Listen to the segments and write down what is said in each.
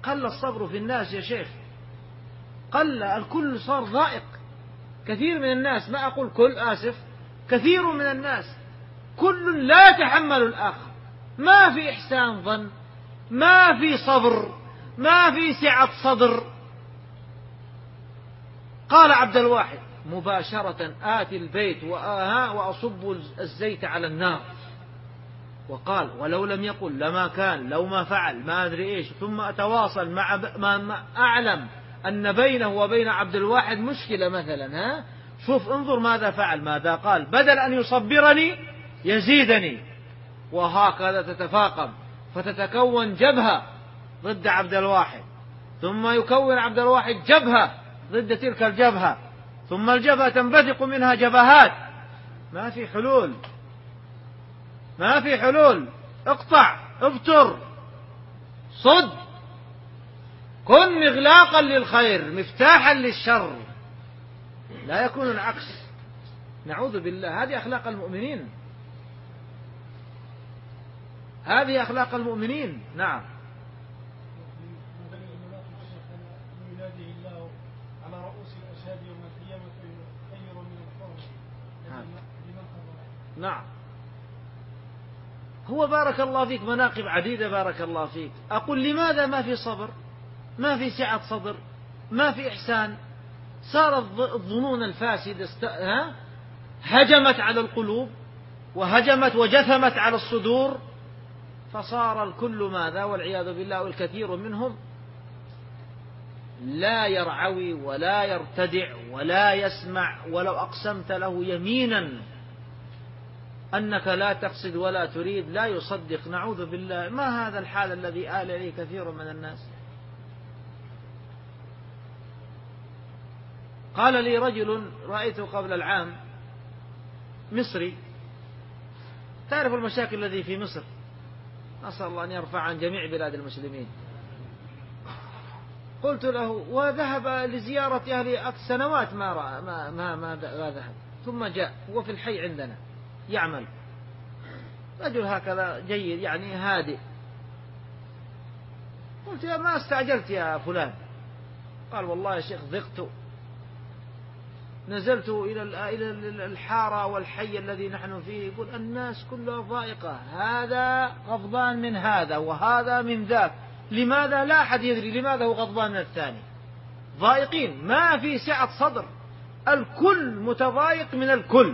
قل الصبر في الناس يا شيخ، قل، الكل صار ضائق. كثير من الناس، ما أقول كل، آسف، كثير من الناس كل لا يتحمل الآخر، ما في إحسان ظن، ما في صبر، ما في سعة صدر. قال عبد الواحد مباشرة: آتي البيت وأصب الزيت على النار. وقال: ولو لم يقل لما كان، لو ما فعل، ما أدري إيش، ثم أتواصل مع ما أعلم أن بينه وبين عبد الواحد مشكلة مثلا، شوف انظر ماذا فعل، ماذا قال: بدل أن يصبرني يزيدني. وهكذا تتفاقم، فتتكون جبهة ضد عبد الواحد، ثم يكون عبد الواحد جبهة ضد تلك الجبهة، ثم الجبهة تنبثق منها جبهات. ما في حلول، ما في حلول. اقطع، ابتر، صد، كن مغلاقا للخير مفتاحا للشر، لا يكون العكس. نعوذ بالله. هذه أخلاق المؤمنين، هذه أخلاق المؤمنين. نعم. نعم. هو بارك الله فيك مناقب عديدة، بارك الله فيك. أقول لماذا ما في صبر، ما في سعة صدر، ما في إحسان؟ صارت الظنون الفاسدة هجمت على القلوب، وهجمت وجثمت على الصدور، فصار الكل ماذا؟ والعياذ بالله. والكثير منهم لا يرعوي ولا يرتدع ولا يسمع، ولو أقسمت له يمينا أنك لا تقصد ولا تريد لا يصدق. نعوذ بالله. ما هذا الحال الذي آل إليه كثير من الناس؟ قال لي رجل رأيته قبل العام، مصري، تعرف المشاكل التي في مصر، نسأل الله أن يرفع عن جميع بلاد المسلمين. قلت له، وذهب لزيارة أهله سنوات ما ذهب، ثم جاء، هو في الحي عندنا يعمل، رجل هكذا جيد يعني هادئ. قلت: يا ما استعجلت يا فلان؟ قال: والله يا شيخ ضقت، نزلت إلى الحارة والحي الذي نحن فيه، يقول الناس كلها ضائقة، هذا غضبان من هذا وهذا من ذاك، لماذا؟ لا أحد يدري لماذا هو غضبان من الثاني. ضائقين، ما في سعة صدر، الكل متضايق من الكل،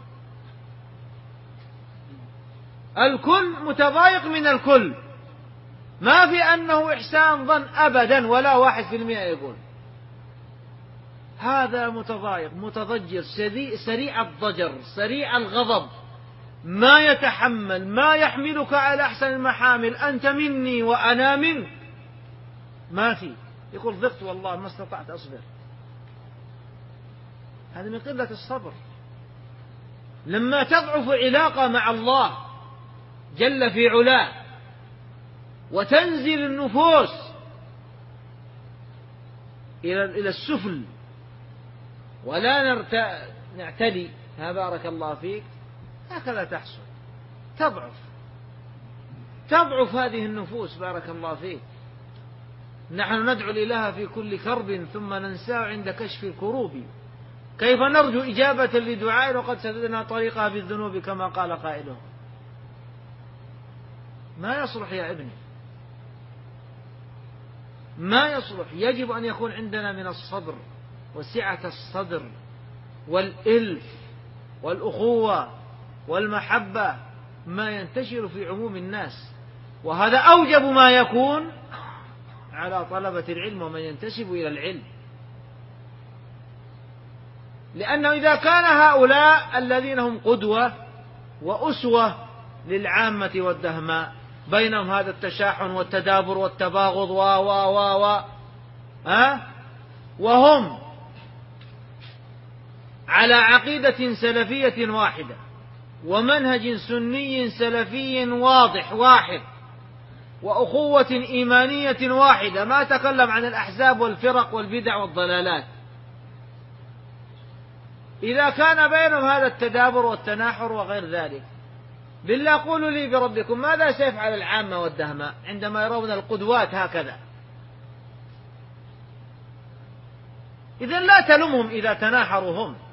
الكل متضايق من الكل، ما في أنه إحسان ظن أبدا، ولا 1% يقول. هذا متضايق متضجر سريع الضجر سريع الغضب، ما يتحمل، ما يحملك على أحسن المحامل، أنت مني وأنا منك، ما في. يقول: ضغط والله ما استطعت أصبر. هذا من قلة الصبر. لما تضعف علاقة مع الله جل في علاه وتنزل النفوس إلى السفل ولا نعتدي، بارك الله فيك، هكذا تحصل، تضعف هذه النفوس، بارك الله فيك. نحن ندعو الإله في كل كرب ثم ننساه عند كشف الكروب، كيف نرجو إجابة لدعاء وقد سددنا طريقها بالذنوب كما قال قائله. ما يصلح يا ابني، ما يصلح. يجب أن يكون عندنا من الصبر وسعة الصدر والإلف والأخوة والمحبة ما ينتشر في عموم الناس، وهذا أوجب ما يكون على طلبة العلم ومن ينتسب إلى العلم. لأنه إذا كان هؤلاء الذين هم قدوة وأسوة للعامة والدهماء بينهم هذا التشاحن والتدابر والتباغض وهم على عقيدة سلفية واحدة ومنهج سني سلفي واضح واحد وأخوة إيمانية واحدة، ما تكلم عن الأحزاب والفرق والبدع والضلالات. إذا كان بينهم هذا التدابر والتناحر وغير ذلك، بالله قولوا لي بربكم ماذا سيفعل العامة والدهماء عندما يرون القدوات هكذا؟ إذن لا تلمهم إذا تناحروا هم،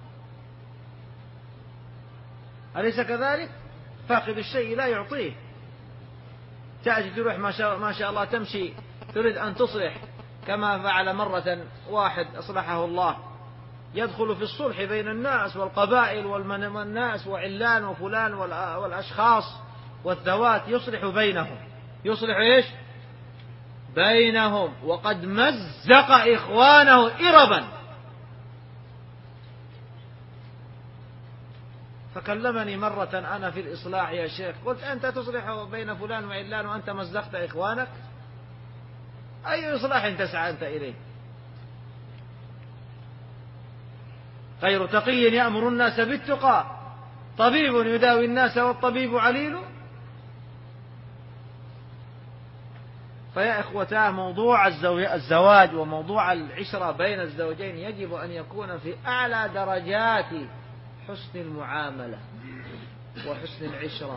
أليس كذلك؟ فاقد الشيء لا يعطيه. تأتي تروح ما شاء الله تمشي تريد أن تصلح، كما فعل مرة واحد أصلحه الله، يدخل في الصلح بين الناس والقبائل والناس وعلان وفلان والأشخاص والذوات، يصلح بينهم. يصلح إيش؟ بينهم، وقد مزق إخوانه إربا. فكلمني مرة أنا في الإصلاح يا شيخ، قلت أنت تصلح بين فلان وعلان وأنت مزقت إخوانك؟ أي إصلاح تسعى أنت إليه؟ غير تقي يأمر الناس بالتقى، طبيب يداوي الناس والطبيب عليل. فيا إخوتاه، موضوع الزواج وموضوع العشرة بين الزوجين يجب أن يكون في أعلى درجات حسن المعاملة وحسن العشرة،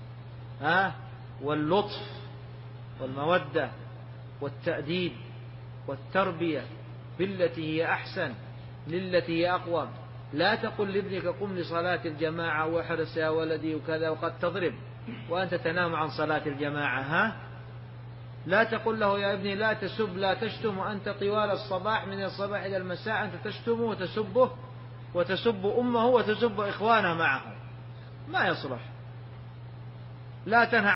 واللطف والمودة والتأديب والتربية بالتي هي أحسن للتي هي أقوم. لا تقل لابنك قم لصلاة الجماعة واحرص يا ولدي وكذا وقد تضرب وأنت تنام عن صلاة الجماعة. لا تقل له يا ابني لا تسب لا تشتم وأنت طوال الصباح من الصباح إلى المساء أنت تشتمه وتسبه وتسب أمه وتسب إخوانه معه، ما يصلح. لا تنهى